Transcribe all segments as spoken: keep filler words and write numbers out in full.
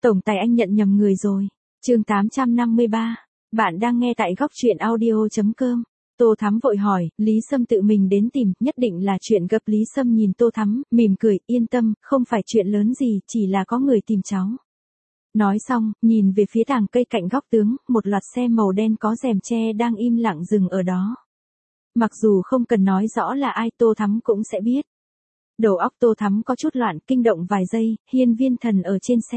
Tổng tài anh nhận nhầm người rồi. Chương tám trăm năm mươi ba. Bạn đang nghe tại góc truyện audio chấm com. Tô Thắm vội hỏi, Lý Sâm tự mình đến tìm, nhất định là chuyện gấp. Lý Sâm nhìn Tô Thắm, mỉm cười, yên tâm, không phải chuyện lớn gì, chỉ là có người tìm cháu. Nói xong, nhìn về phía tàng cây cạnh góc tướng, một loạt xe màu đen có rèm che đang im lặng dừng ở đó. Mặc dù không cần nói rõ là ai, Tô Thắm cũng sẽ biết. Đầu óc Tô Thắm có chút loạn, kinh động vài giây, Hiên Viên Thần ở trên xe.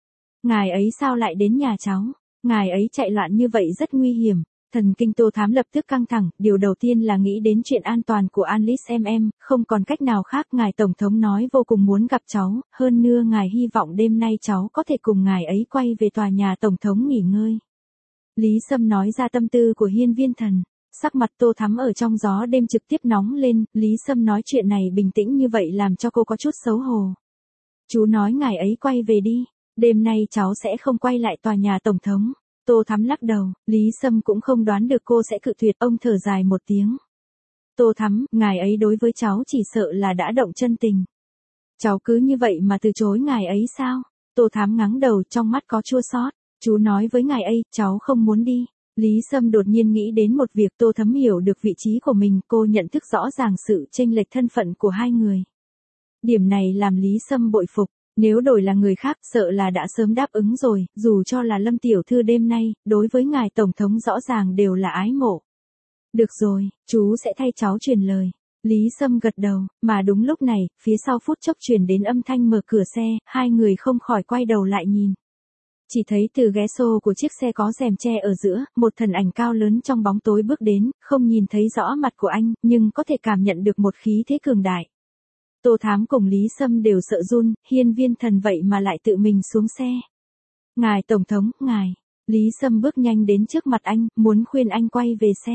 Ngài ấy sao lại đến nhà cháu? Ngài ấy chạy loạn như vậy rất nguy hiểm. Thần kinh Tô Thám lập tức căng thẳng, điều đầu tiên là nghĩ đến chuyện an toàn của Alice em em, không còn cách nào khác. Ngài Tổng thống nói vô cùng muốn gặp cháu, hơn nữa ngài hy vọng đêm nay cháu có thể cùng ngài ấy quay về tòa nhà Tổng thống nghỉ ngơi. Lý Sâm nói ra tâm tư của Hiên Viên Thần, sắc mặt Tô Thắm ở trong gió đêm trực tiếp nóng lên. Lý Sâm nói chuyện này bình tĩnh như vậy làm cho cô có chút xấu hổ. Chú nói ngài ấy quay về đi, đêm nay cháu sẽ không quay lại tòa nhà Tổng thống. Tô Thắm lắc đầu, Lý Sâm cũng không đoán được cô sẽ cự tuyệt, ông thở dài một tiếng. Tô Thắm, ngài ấy đối với cháu chỉ sợ là đã động chân tình. Cháu cứ như vậy mà từ chối ngài ấy sao? Tô Thắm ngắng đầu, trong mắt có chua xót. Chú nói với ngài ấy, cháu không muốn đi. Lý Sâm đột nhiên nghĩ đến một việc. Tô Thắm hiểu được vị trí của mình, cô nhận thức rõ ràng sự chênh lệch thân phận của hai người. Điểm này làm Lý Sâm bội phục. Nếu đổi là người khác sợ là đã sớm đáp ứng rồi, dù cho là Lâm tiểu thư đêm nay, đối với ngài Tổng thống rõ ràng đều là ái mộ. Được rồi, chú sẽ thay cháu truyền lời. Lý Sâm gật đầu, mà đúng lúc này, phía sau phút chốc truyền đến âm thanh mở cửa xe, hai người không khỏi quay đầu lại nhìn. Chỉ thấy từ ghế xô của chiếc xe có rèm che ở giữa, một thần ảnh cao lớn trong bóng tối bước đến, không nhìn thấy rõ mặt của anh, nhưng có thể cảm nhận được một khí thế cường đại. Tô Thám cùng Lý Sâm đều sợ run, Hiên Viên Thần vậy mà lại tự mình xuống xe. Ngài Tổng thống, ngài. Lý Sâm bước nhanh đến trước mặt anh, muốn khuyên anh quay về xe.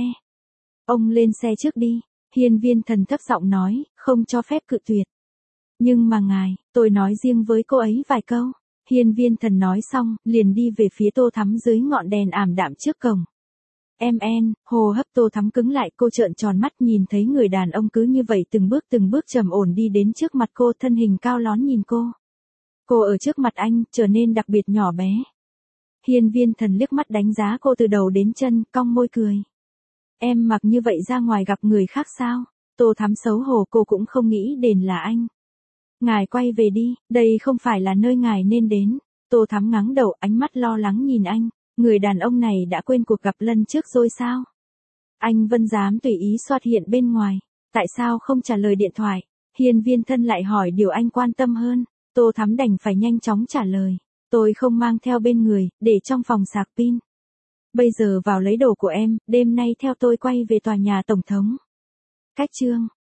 Ông lên xe trước đi, Hiên Viên Thần thấp giọng nói, không cho phép cự tuyệt. Nhưng mà ngài, tôi nói riêng với cô ấy vài câu. Hiên Viên Thần nói xong, liền đi về phía Tô Thắm dưới ngọn đèn ảm đạm trước cổng. Em en, hô hấp Tô Thắm cứng lại, cô trợn tròn mắt nhìn thấy người đàn ông cứ như vậy từng bước từng bước trầm ổn đi đến trước mặt cô, thân hình cao lón nhìn cô. Cô ở trước mặt anh, trở nên đặc biệt nhỏ bé. Hiên Viên Thần liếc mắt đánh giá cô từ đầu đến chân, cong môi cười. Em mặc như vậy ra ngoài gặp người khác sao? Tô Thắm xấu hổ, cô cũng không nghĩ đến là anh. Ngài quay về đi, đây không phải là nơi ngài nên đến. Tô Thắm ngắng đầu, ánh mắt lo lắng nhìn anh. Người đàn ông này đã quên cuộc gặp lần trước rồi sao? Anh Vân dám tùy ý xuất hiện bên ngoài. Tại sao không trả lời điện thoại? Hiên Viên Thân lại hỏi điều anh quan tâm hơn. Tô Thắm đành phải nhanh chóng trả lời. Tôi không mang theo bên người, để trong phòng sạc pin. Bây giờ vào lấy đồ của em, đêm nay theo tôi quay về tòa nhà Tổng thống. Cách chương.